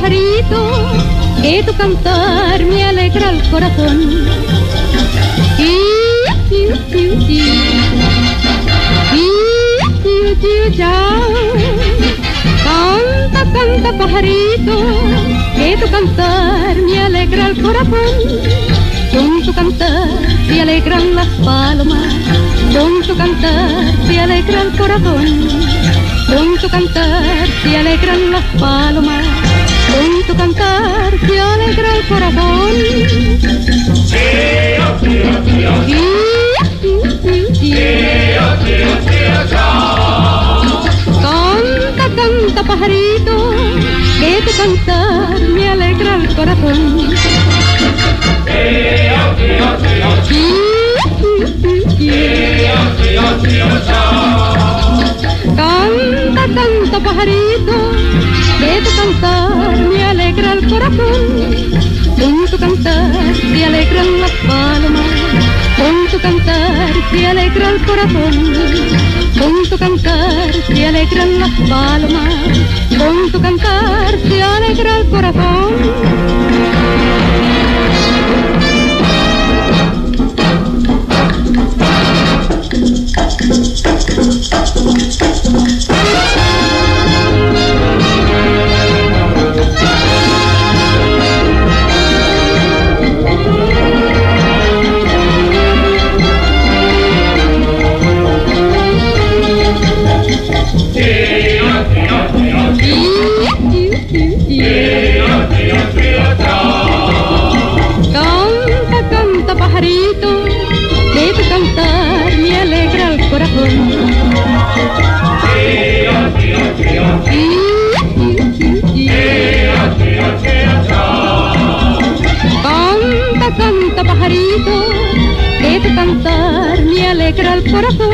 pajarito, que tu cantar me alegra el corazón. Canta, canta, pajarito, que tu cantar me alegra el corazón. Con tu cantar se alegran las palomas, con tu cantar se alegra el corazón. Con tu cantar se alegran las palomas, con tu cantar se alegra el corazón. Canta, canta, pajarito, que tu cantar me alegra el corazón. Canta, canta, pajarito, que tu cantar me alegra el corazón. Con tu cantar se alegran las palomas, con tu cantar se alegra el corazón. Con tu cantar se alegran las palomas, con tu cantar se alegra el corazón. Canta, canta, pajarito, que tu cantar me alegra el corazón. Canta, canta, pajarito, que tu cantar me alegra el corazón.